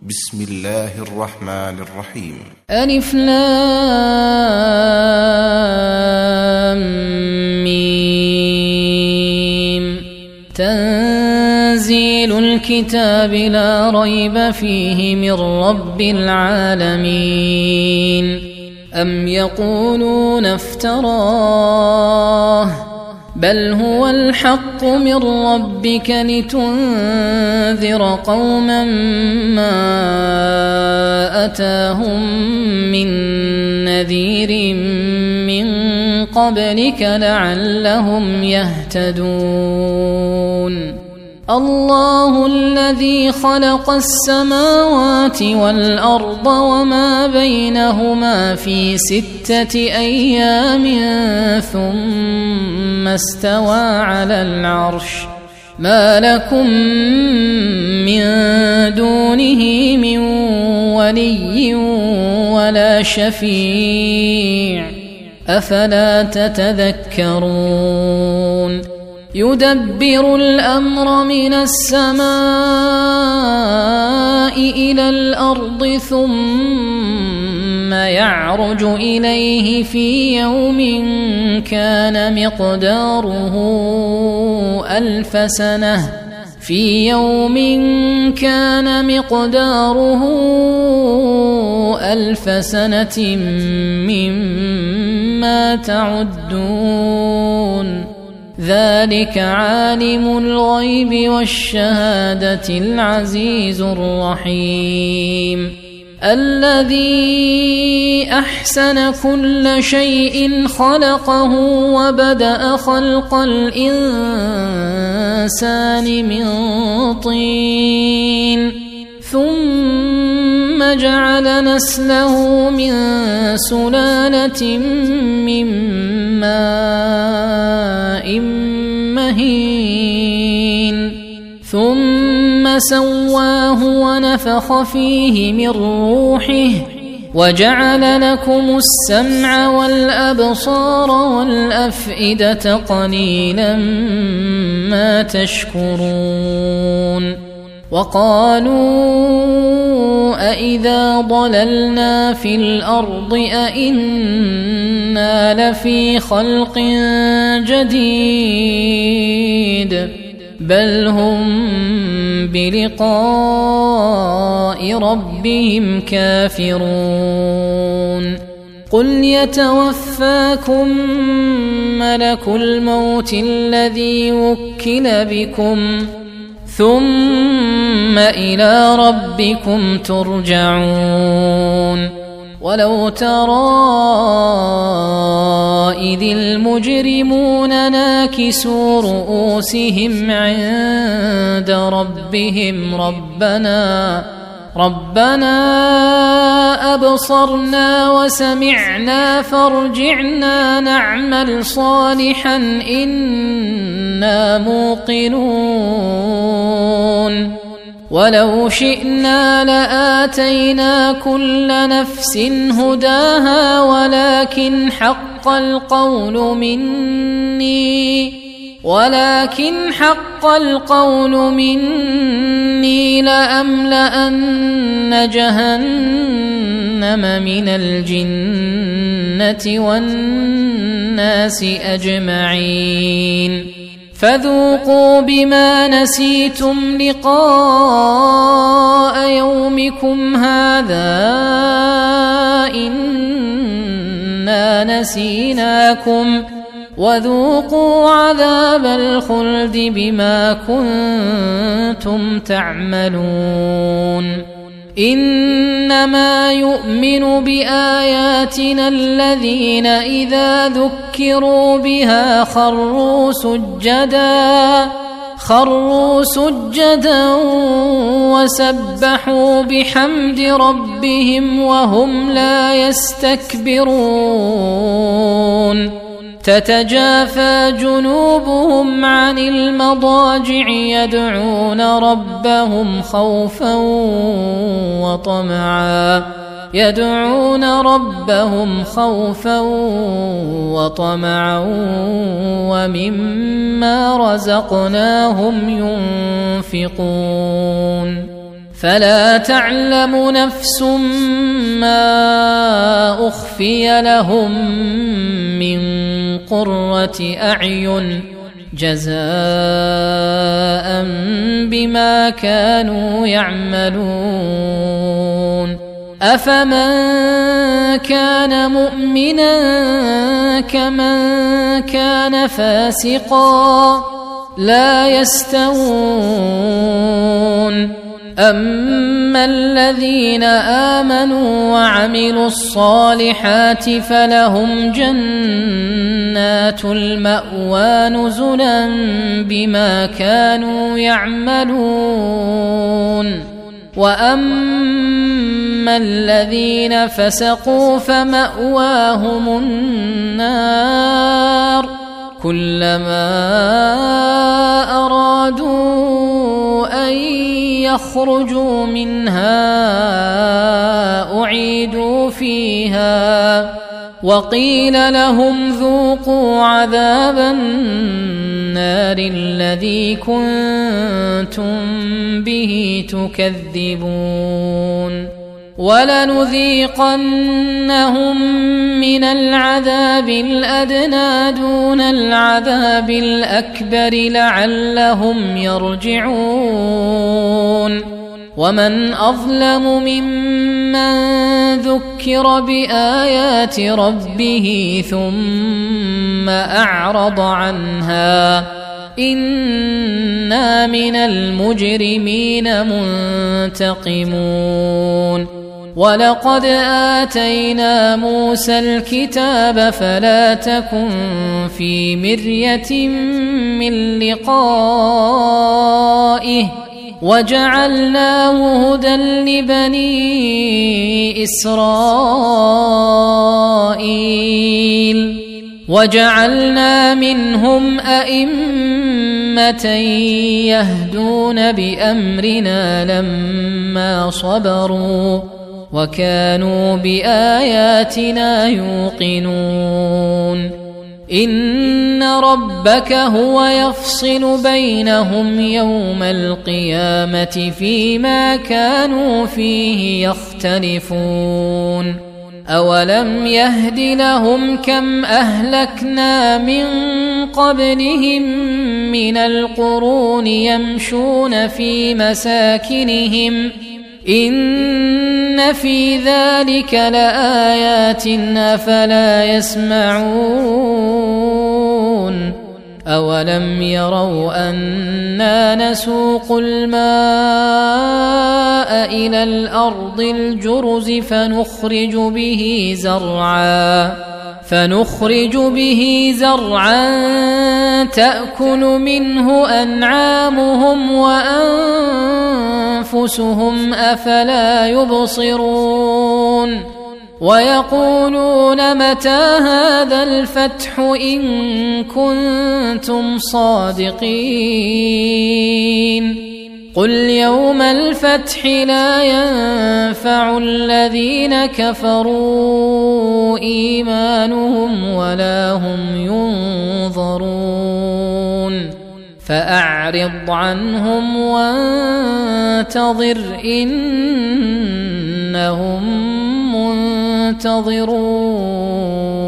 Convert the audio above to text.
بسم الله الرحمن الرحيم. ألف لام ميم. تنزيل الكتاب لا ريب فيه من رب العالمين. أم يقولون افتراه بل هو الحق من ربك لتنذر قوما ما أتاهم من نذير من قبلك لعلهم يهتدون. الله الذي خلق السماوات والأرض وما بينهما في 6 أيام ثم استوى على العرش. ما لكم من دونه من ولي ولا شفيع أفلا تتذكرون. يدبر الأمر من السماء إلى الأرض ثم يعرج إليه في يوم كان مقداره 1000 سنة مما تعدون. ذلك عالم الغيب والشهادة العزيز الرحيم. الذي أحسن كل شيء خلقه وبدأ خلق الإنسان من طين ثم جعل نسله من سلالة من ماء مهين ثم سواه ونفخ فيه من روحه وجعل لكم السمع والأبصار والأفئدة قليلا ما تشكرون. وقالوا أإذا ضللنا في الأرض أإنا لفي خلق جديد بل هم بلقاء ربهم كافرون. قل يتوفاكم ملك الموت الذي وكل بكم ثم إلى ربكم ترجعون. ولو ترى إذ المجرمون ناكسوا رؤوسهم عند ربهم ربنا أبصرنا وسمعنا فارجعنا نعمل صالحا إنا موقنون. ولو شئنا لآتينا كل نفس هداها ولكن حق القول مني لأملأن جهنم من الجنة والناس أجمعين. فذوقوا بما نسيتم لقاء يومكم هذا إنا نسيناكم وذوقوا عذاب الخلد بما كنتم تعملون. إنما يؤمن بآياتنا الذين إذا ذكروا بها خروا سجدا وسبحوا بحمد ربهم وهم لا يستكبرون. تتجافى جنوبهم عن المضاجع يدعون ربهم خوفا وطمعا ومما رزقناهم ينفقون. فلا تعلم نفس ما أخفي لهم من قرة أعين جزاء بما كانوا يعملون أفمن كان مؤمنا كمن كان فاسقا لا يستوون أما الذين آمنوا وعملوا الصالحات فلهم جنات المأوى نزلا بما كانوا يعملون وأما الذين فسقوا فمأواهم النار كلما أرادوا أن يخرجوا منها أعيدوا فيها وقيل لهم ذوقوا عذاب النار الذي كنتم به تكذبون ولنذيقنهم من العذاب الأدنى دون العذاب الأكبر لعلهم يرجعون ومن أظلم ممن ذكر بآيات ربه ثم أعرض عنها إنا من المجرمين منتقمون ولقد آتينا موسى الكتاب فلا تكن في مرية من لقائه وجعلناه هدى لبني إسرائيل وجعلنا منهم أئمة يهدون بأمرنا لما صبروا وكانوا بآياتنا يوقنون إن ربك هو يفصل بينهم يوم القيامة فيما كانوا فيه يختلفون أولم يهد لهم كم أهلكنا من قبلهم من القرون يمشون في مساكنهم إن في ذلك لآيات أفلا يسمعون أولم يروا أنا نسوق الماء إلى الأرض الجرز فنخرج به زرعا تأكل منه أنعامهم وأنفسهم أفلا يبصرون ويقولون متى هذا الفتح إن كنتم صادقين قل يوم الفتح لا ينفع الذين كفروا إيمانهم ولا هم ينظرون فأعرض عنهم وانتظر إنهم منتظرون